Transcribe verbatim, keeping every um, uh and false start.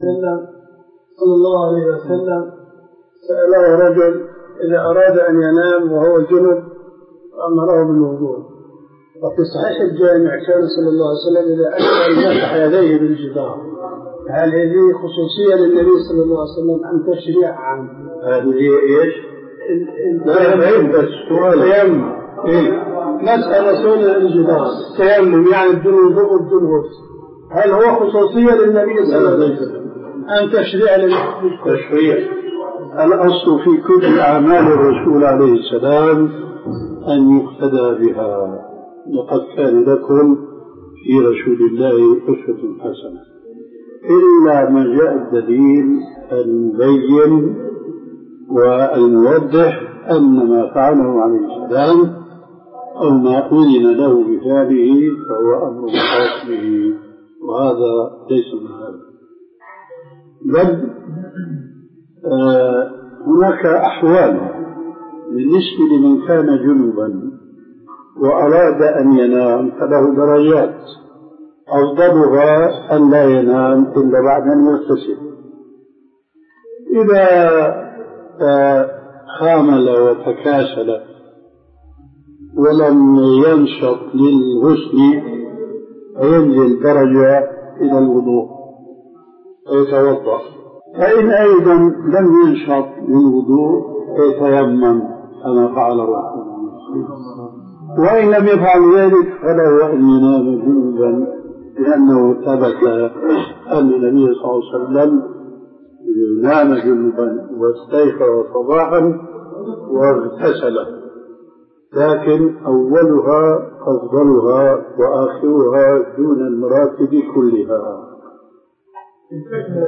وسلم صلى الله عليه وسلم سأله رجل إذا أراد أن ينام وهو جنب أمره بالوضوء. وفي صحيح الجامع كان صلى الله عليه وسلم إذا أكل مسح يديه بالجدار. هل هذه خصوصية للنبي صلى الله عليه وسلم أم تشريع عام؟ هذه هي إيش؟ التيمم بس التيمم. إيه؟ مسح رسول الجدار التيمم يعني بدون وضوء وبدون غسل. هل هو خصوصية للنبي صلى الله عليه وسلم أم تشريع للنبي؟ تشريع. الأصل في كل أعمال الرسول عليه السلام أن يقتدى بها. لقد كان لكم في رسول الله أسوة حسنة، إلا ما جاء الدليل المبين والموضح أن ما فعله عليه السلام أو ما أذن له بفعله فهو أمر خاص به، وهذا ليس من هذا. بل آه هناك أحوال بالنسبة لمن كان جنبا وأراد أن ينام فله درجات، أفضلها أن لا ينام إلا بعد أن يغتسل. إذا خامل وتكاسل ولم ينشط للغسل ينزل درجة إلى الوضوء ويتوضأ. فإن أيضا لم ينشط للوضوء يتيمم كما فعل الرسول، وإن لم يفعل ذلك فله أن ينام جنبا، لأنه ثبت أن النبي صلى الله عليه وسلم نام جنبا واستيقظ صباحا واغتسل، لكن أولها أفضلها وآخرها دون المراتب كلها.